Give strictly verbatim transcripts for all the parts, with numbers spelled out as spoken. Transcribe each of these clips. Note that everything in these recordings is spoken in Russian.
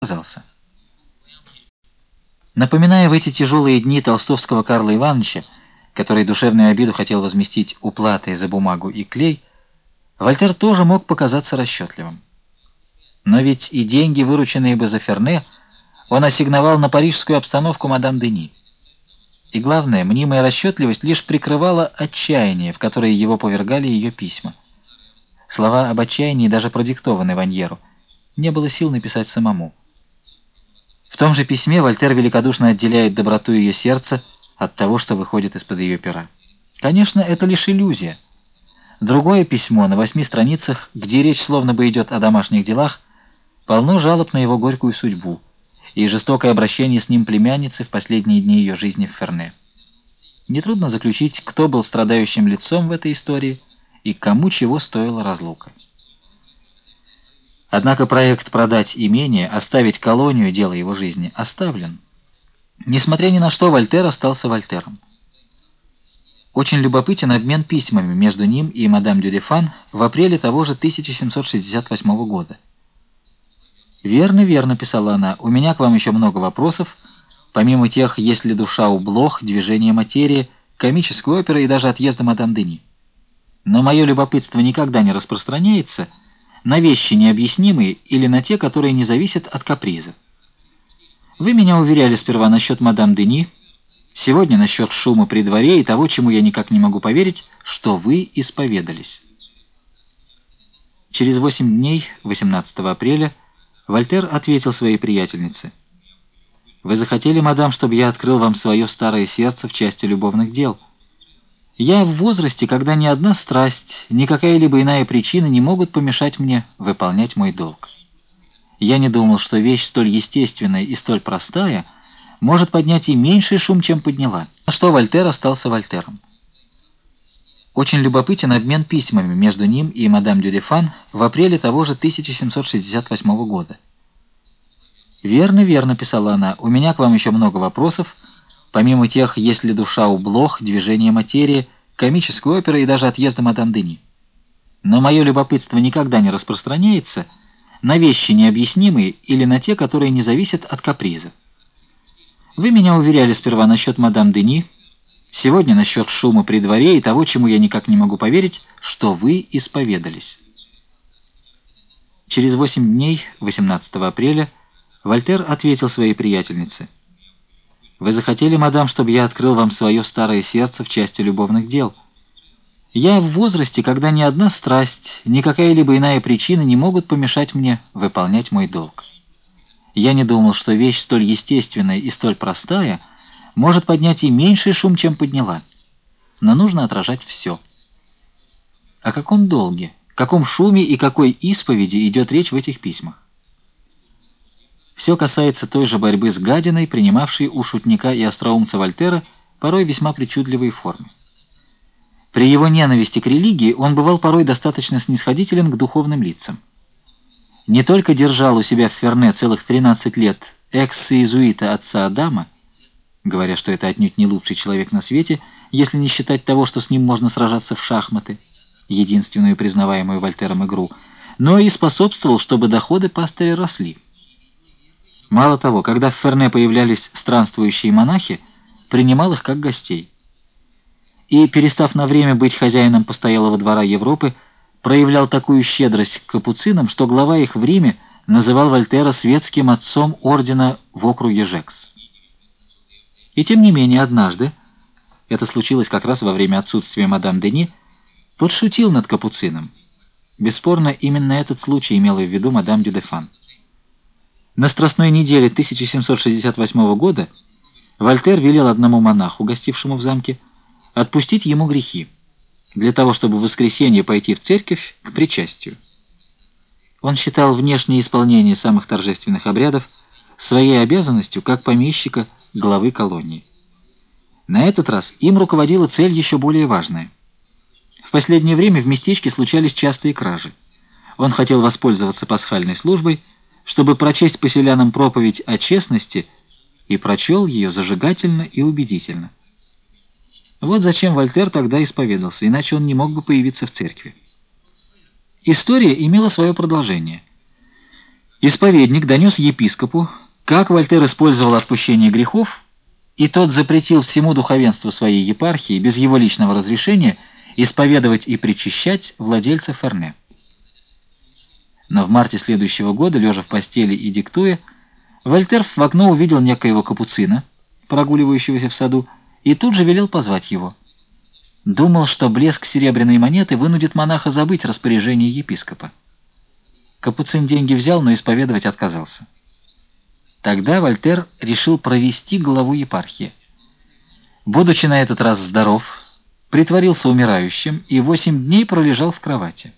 отказался. Напоминая в эти тяжелые дни толстовского Карла Ивановича, который душевную обиду хотел возместить уплатой за бумагу и клей, Вольтер тоже мог показаться расчетливым. Но ведь и деньги, вырученные бы за Ферне, он ассигновал на парижскую обстановку мадам Дени. И главное, мнимая расчетливость лишь прикрывала отчаяние, в которое его повергали ее письма. Слова об отчаянии даже продиктованы Ваньеру. Не было сил написать самому. В том же письме Вольтер великодушно отделяет доброту ее сердца от того, что выходит из-под ее пера. Конечно, это лишь иллюзия. Другое письмо на восьми страницах, где речь словно бы идет о домашних делах, полно жалоб на его горькую судьбу и жестокое обращение с ним племянницы в последние дни ее жизни в Ферне. Нетрудно заключить, кто был страдающим лицом в этой истории и кому чего стоила разлука. Однако проект продать имение, оставить колонию, дело его жизни, оставлен. Несмотря ни на что, Вольтер остался Вольтером. Очень любопытен обмен письмами между ним и мадам Дюдефан в апреле того же тысяча семьсот шестьдесят восьмого года. «Верно, верно», — писала она, — «у меня к вам еще много вопросов, помимо тех, есть ли душа у блох, движение материи, комической оперы и даже отъезда мадам Дени. Но мое любопытство никогда не распространяется на вещи необъяснимые или на те, которые не зависят от каприза. Вы меня уверяли сперва насчет мадам Дени, сегодня насчет шума при дворе и того, чему я никак не могу поверить, что вы исповедались». Через восемь дней, восемнадцатого апреля, Вольтер ответил своей приятельнице: «Вы захотели, мадам, чтобы я открыл вам свое старое сердце в части любовных дел. Я в возрасте, когда ни одна страсть, ни какая-либо иная причина не могут помешать мне выполнять мой долг. Я не думал, что вещь столь естественная и столь простая может поднять и меньший шум, чем подняла». На что Вольтер остался Вольтером. Очень любопытен обмен письмами между ним и мадам Дюдефан в апреле того же тысяча семьсот шестьдесят восьмого года. «Верно, верно», — писала она, — «у меня к вам еще много вопросов, помимо тех, есть ли душа у блох, движение материи, комической оперы и даже отъезда мадам Дени. Но мое любопытство никогда не распространяется на вещи необъяснимые или на те, которые не зависят от каприза. Вы меня уверяли сперва насчет мадам Дени, сегодня насчет шума при дворе и того, чему я никак не могу поверить, что вы исповедались». Через восемь дней, восемнадцатого апреля, Вольтер ответил своей приятельнице: «Вы захотели, мадам, чтобы я открыл вам свое старое сердце в части любовных дел. Я в возрасте, когда ни одна страсть, ни какая-либо иная причина не могут помешать мне выполнять мой долг. Я не думал, что вещь столь естественная и столь простая может поднять и меньший шум, чем подняла. Но нужно отражать все». О каком долге, каком шуме и какой исповеди идет речь в этих письмах? Все касается той же борьбы с гадиной, принимавшей у шутника и остроумца Вольтера порой весьма причудливые формы. При его ненависти к религии он бывал порой достаточно снисходителен к духовным лицам. Не только держал у себя в Ферне целых тринадцать лет экс-иезуита отца Адама, говоря, что это отнюдь не лучший человек на свете, если не считать того, что с ним можно сражаться в шахматы, единственную признаваемую Вольтером игру, но и способствовал, чтобы доходы пастыря росли. Мало того, когда в Ферне появлялись странствующие монахи, принимал их как гостей. И, перестав на время быть хозяином постоялого двора Европы, проявлял такую щедрость к капуцинам, что глава их в Риме называл Вольтера светским отцом ордена в округе Жекс. И тем не менее, однажды, это случилось как раз во время отсутствия мадам Дени, подшутил над капуцином. Бесспорно, именно этот случай имела в виду мадам Дюдефан. На Страстной неделе тысяча семьсот шестьдесят восьмого года Вольтер велел одному монаху, гостившему в замке, отпустить ему грехи, для того, чтобы в воскресенье пойти в церковь к причастию. Он считал внешнее исполнение самых торжественных обрядов своей обязанностью как помещика, главы колонии. На этот раз им руководила цель еще более важная. В последнее время в местечке случались частые кражи. Он хотел воспользоваться пасхальной службой, чтобы прочесть поселянам проповедь о честности, и прочел ее зажигательно и убедительно. Вот зачем Вольтер тогда исповедался, иначе он не мог бы появиться в церкви. История имела свое продолжение. Исповедник донес епископу, как Вольтер использовал отпущение грехов, и тот запретил всему духовенству своей епархии без его личного разрешения исповедовать и причащать владельца Ферне. Но в марте следующего года, лежа в постели и диктуя, Вольтер в окно увидел некоего капуцина, прогуливающегося в саду, и тут же велел позвать его. Думал, что блеск серебряной монеты вынудит монаха забыть распоряжение епископа. Капуцин деньги взял, но исповедовать отказался. Тогда Вольтер решил провести главу епархии. Будучи на этот раз здоров, притворился умирающим и восемь дней пролежал в кровати.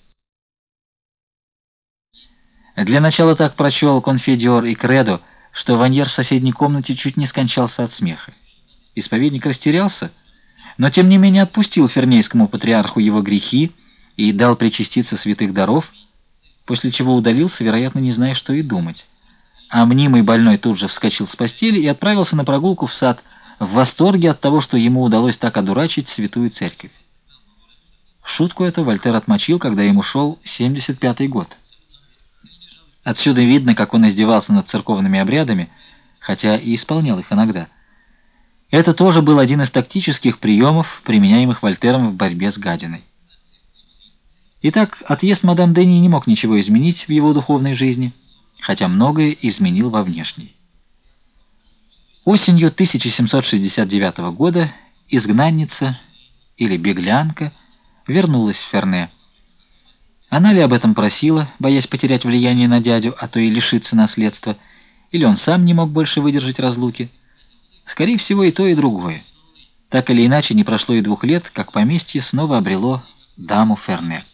Для начала так прочел конфидиор и кредо, что Ваньер в соседней комнате чуть не скончался от смеха. Исповедник растерялся, но тем не менее отпустил фернейскому патриарху его грехи и дал причаститься святых даров, после чего удалился, вероятно, не зная, что и думать. А мнимый больной тут же вскочил с постели и отправился на прогулку в сад, в восторге от того, что ему удалось так одурачить святую церковь. Шутку эту Вольтер отмочил, когда ему шел семьдесят пятый год. Отсюда видно, как он издевался над церковными обрядами, хотя и исполнял их иногда. Это тоже был один из тактических приемов, применяемых Вольтером в борьбе с гадиной. Итак, отъезд мадам Дени не мог ничего изменить в его духовной жизни, хотя многое изменил во внешней. Осенью тысяча семьсот шестьдесят девятого года изгнанница или беглянка вернулась в Ферне. Она ли об этом просила, боясь потерять влияние на дядю, а то и лишиться наследства, или он сам не мог больше выдержать разлуки? Скорее всего, и то, и другое. Так или иначе, не прошло и двух лет, как поместье снова обрело даму Ферне.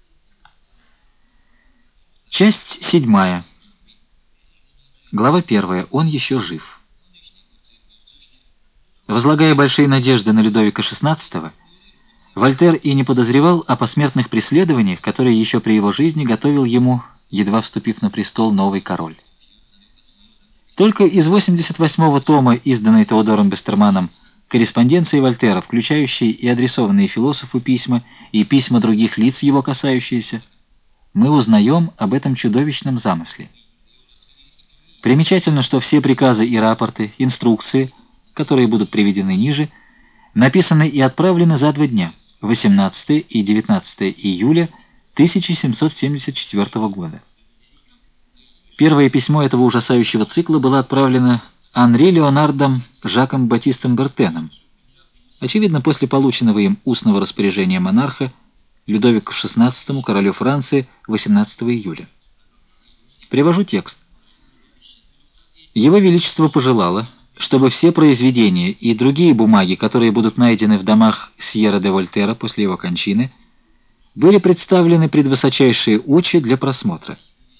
Часть седьмая. Глава первая. Он еще жив. Возлагая большие надежды на Людовика шестнадцатого, Вольтер и не подозревал о посмертных преследованиях, которые еще при его жизни готовил ему, едва вступив на престол, новый король. Только из восемьдесят восьмого тома, изданной Теодором Бестерманом, корреспонденции Вольтера, включающей и адресованные философу письма, и письма других лиц, его касающиеся, мы узнаем об этом чудовищном замысле. Примечательно, что все приказы и рапорты, инструкции, которые будут приведены ниже, написаны и отправлены за два дня, восемнадцатого и девятнадцатого июля тысяча семьсот семьдесят четвёртого года. Первое письмо этого ужасающего цикла было отправлено Анри Леонардом Жаком Батистом Бертеном, очевидно, после полученного им устного распоряжения монарха Людовику шестнадцатому, королю Франции, восемнадцатого июля. Привожу текст. Его Величество пожелало, чтобы все произведения и другие бумаги, которые будут найдены в домах Сьерра де Вольтера после его кончины, были представлены пред высочайшие очи для просмотра.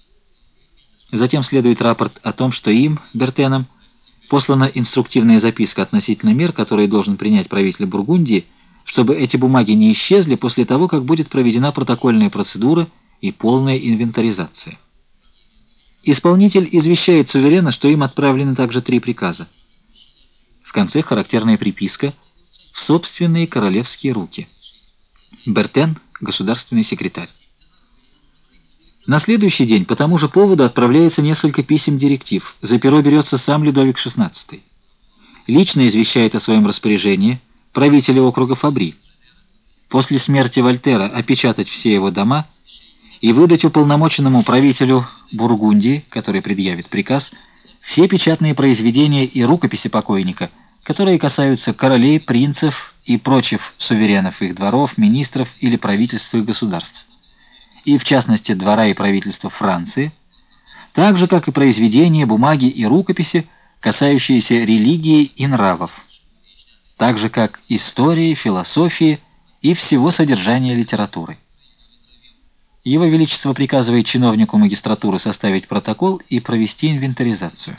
Затем следует рапорт о том, что им, Бертеном, послана инструктивная записка относительно мер, которые должен принять правитель Бургундии, чтобы эти бумаги не исчезли после того, как будет проведена протокольная процедура и полная инвентаризация. Исполнитель извещает суверена, что им отправлены также три приказа. В конце характерная приписка «В собственные королевские руки». Бертен, государственный секретарь. На следующий день по тому же поводу отправляется несколько писем-директив. За перо берется сам Людовик шестнадцатый. Лично извещает о своем распоряжении правителя округа Фабри. После смерти Вольтера опечатать все его дома и выдать уполномоченному правителю Бургундии, который предъявит приказ, все печатные произведения и рукописи покойника, которые касаются королей, принцев и прочих суверенов их дворов, министров или правительств их государств, и в частности двора и правительства Франции, так же, как и произведения, бумаги и рукописи, касающиеся религии и нравов, так же, как истории, философии и всего содержания литературы. Его Величество приказывает чиновнику магистратуры составить протокол и провести инвентаризацию.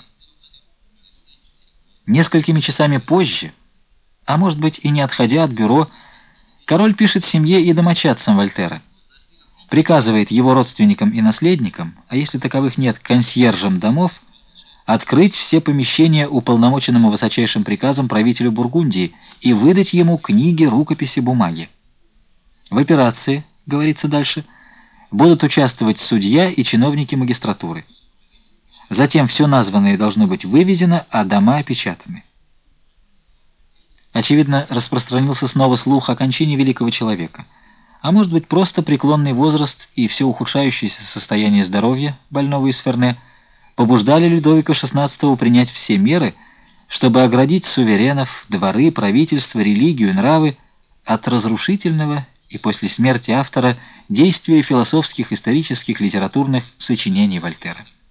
Несколькими часами позже, а может быть и не отходя от бюро, король пишет семье и домочадцам Вольтера, приказывает его родственникам и наследникам, а если таковых нет, консьержам домов, открыть все помещения уполномоченному высочайшим приказом правителю Бургундии и выдать ему книги, рукописи, бумаги. В операции, говорится дальше, будут участвовать судья и чиновники магистратуры. Затем все названное должно быть вывезено, а дома опечатаны. Очевидно, распространился снова слух о кончине великого человека. А может быть, просто преклонный возраст и все ухудшающееся состояние здоровья больного из Ферне побуждали Людовика шестнадцатого принять все меры, чтобы оградить суверенов, дворы, правительство, религию, нравы от разрушительного и после смерти автора действия философских, исторических, литературных сочинений Вольтера.